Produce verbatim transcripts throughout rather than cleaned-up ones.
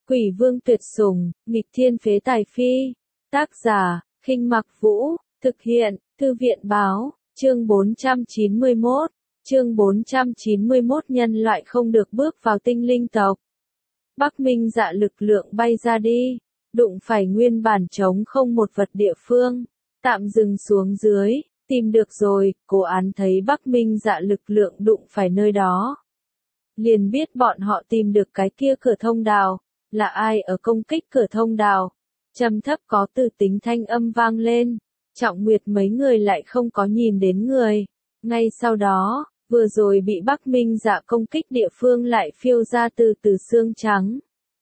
Quỷ vương tuyệt sủng, nghịch thiên phế tài phi. Tác giả, Khinh Mặc Vũ, thực hiện, Thư viện báo, chương bốn trăm chín mươi mốt, chương bốn trăm chín mươi mốt nhân loại không được bước vào tinh linh tộc. Bắc Minh Dạ lực lượng bay ra đi, đụng phải nguyên bản trống không một vật địa phương, tạm dừng xuống dưới, tìm được rồi, Cố Án thấy Bắc Minh Dạ lực lượng đụng phải nơi đó. Liền biết bọn họ tìm được cái kia cửa thông đạo, là ai ở công kích cửa thông đạo. Trầm thấp có từ tính thanh âm vang lên, Trọng Nguyệt mấy người lại không có nhìn đến người. Ngay sau đó, vừa rồi bị Bắc Minh Dạ công kích địa phương lại phiêu ra từ từ xương trắng.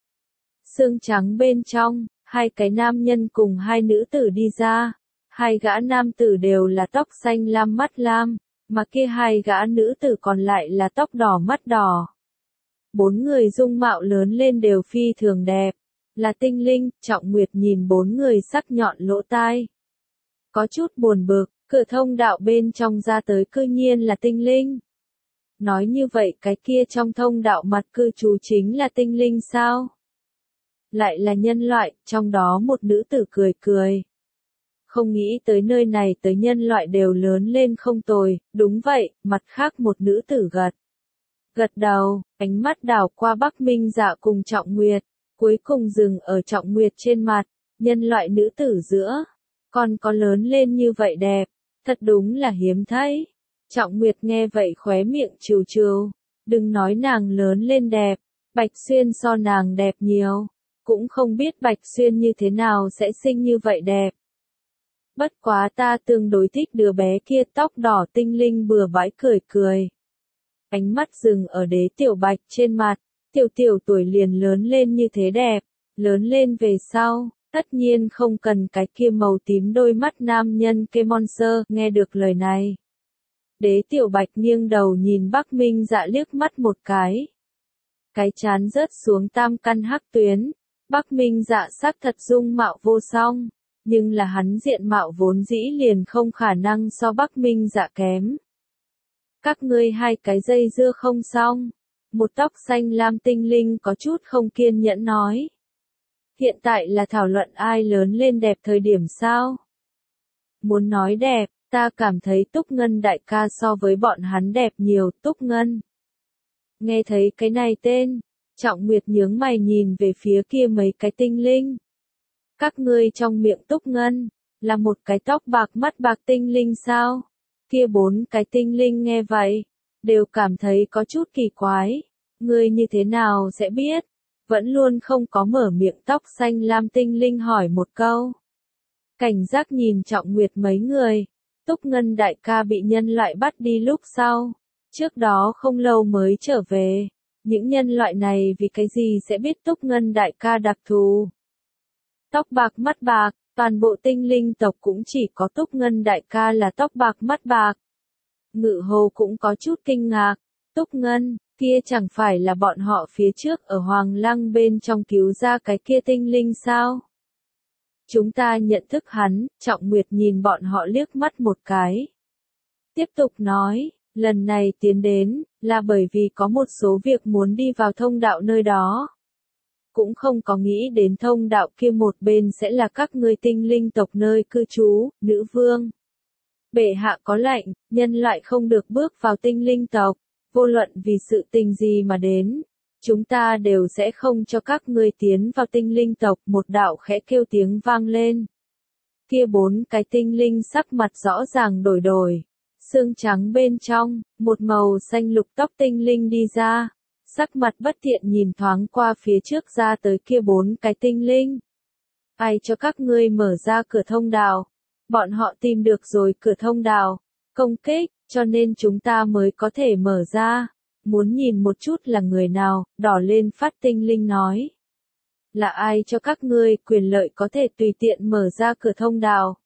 Xương trắng bên trong, hai cái nam nhân cùng hai nữ tử đi ra. Hai gã nam tử đều là tóc xanh lam mắt lam, mà kia hai gã nữ tử còn lại là tóc đỏ mắt đỏ. Bốn người dung mạo lớn lên đều phi thường đẹp, là tinh linh. Trọng Nguyệt nhìn bốn người sắc nhọn lỗ tai, có chút buồn bực, cửa thông đạo bên trong ra tới cư nhiên là tinh linh. Nói như vậy cái kia trong thông đạo mặt cư trú chính là tinh linh sao? Lại là nhân loại, trong đó một nữ tử cười cười. Không nghĩ tới nơi này tới nhân loại đều lớn lên không tồi, đúng vậy, mặt khác một nữ tử gật. Gật đầu, ánh mắt đảo qua Bắc Minh Dạ cùng Trọng Nguyệt, cuối cùng dừng ở Trọng Nguyệt trên mặt, nhân loại nữ tử giữa. Còn có lớn lên như vậy đẹp, thật đúng là hiếm thấy. Trọng Nguyệt nghe vậy khóe miệng trừ trừ, đừng nói nàng lớn lên đẹp, Bạch Xuyên so nàng đẹp nhiều, cũng không biết Bạch Xuyên như thế nào sẽ sinh như vậy đẹp. Bất quá ta tương đối thích đứa bé kia tóc đỏ tinh linh bừa bãi cười cười. Ánh mắt dừng ở Đế Tiểu Bạch trên mặt, tiểu tiểu tuổi liền lớn lên như thế đẹp, lớn lên về sau, tất nhiên không cần cái kia màu tím đôi mắt nam nhân kê monster. Nghe được lời này, Đế Tiểu Bạch nghiêng đầu nhìn Bắc Minh Dạ liếc mắt một cái. Cái chán rớt xuống tam căn hắc tuyến, Bắc Minh Dạ sắc thật dung mạo vô song, nhưng là hắn diện mạo vốn dĩ liền không khả năng so Bắc Minh Dạ kém. Các ngươi hai cái dây dưa không xong, một tóc xanh lam tinh linh có chút không kiên nhẫn nói. Hiện tại là thảo luận ai lớn lên đẹp thời điểm sao? Muốn nói đẹp, ta cảm thấy Túc Ngân đại ca so với bọn hắn đẹp nhiều. Túc Ngân. Nghe thấy cái này tên, Trọng Nguyệt nhướng mày nhìn về phía kia mấy cái tinh linh. Các ngươi trong miệng Túc Ngân, là một cái tóc bạc mắt bạc tinh linh sao? Kia bốn cái tinh linh nghe vậy, đều cảm thấy có chút kỳ quái. Ngươi như thế nào sẽ biết? Vẫn luôn không có mở miệng tóc xanh lam tinh linh hỏi một câu. Cảnh giác nhìn Trọng Nguyệt mấy người. Túc Ngân đại ca bị nhân loại bắt đi lúc sau, trước đó không lâu mới trở về. Những nhân loại này vì cái gì sẽ biết Túc Ngân đại ca đặc thù? Tóc bạc mắt bạc, toàn bộ tinh linh tộc cũng chỉ có Túc Ngân đại ca là tóc bạc mắt bạc. Ngự Hồ cũng có chút kinh ngạc, Túc Ngân, kia chẳng phải là bọn họ phía trước ở Hoàng Lăng bên trong cứu ra cái kia tinh linh sao? Chúng ta nhận thức hắn. Trọng Nguyệt nhìn bọn họ liếc mắt một cái. Tiếp tục nói, lần này tiến đến, là bởi vì có một số việc muốn đi vào thông đạo nơi đó. Cũng không có nghĩ đến thông đạo kia một bên sẽ là các ngươi tinh linh tộc nơi cư trú. Nữ vương. Bệ hạ có lệnh, nhân loại không được bước vào tinh linh tộc, vô luận vì sự tình gì mà đến. Chúng ta đều sẽ không cho các ngươi tiến vào tinh linh tộc. Một đạo khẽ kêu tiếng vang lên. Kia bốn cái tinh linh sắc mặt rõ ràng đổi đổi. Xương trắng bên trong, một màu xanh lục tóc tinh linh đi ra. Sắc mặt bất thiện nhìn thoáng qua phía trước ra tới kia bốn cái tinh linh. Ai cho các ngươi mở ra cửa thông đạo? Bọn họ tìm được rồi cửa thông đạo, công kích, cho nên chúng ta mới có thể mở ra. Muốn nhìn một chút là người nào? Đỏ lên phát tinh linh nói. Là ai cho các ngươi quyền lợi có thể tùy tiện mở ra cửa thông đạo?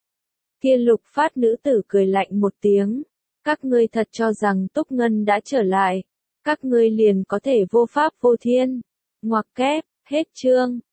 Kia lục phát nữ tử cười lạnh một tiếng. Các ngươi thật cho rằng Túc Ngân đã trở lại, các ngươi liền có thể vô pháp vô thiên. Ngoặc kép, hết chương.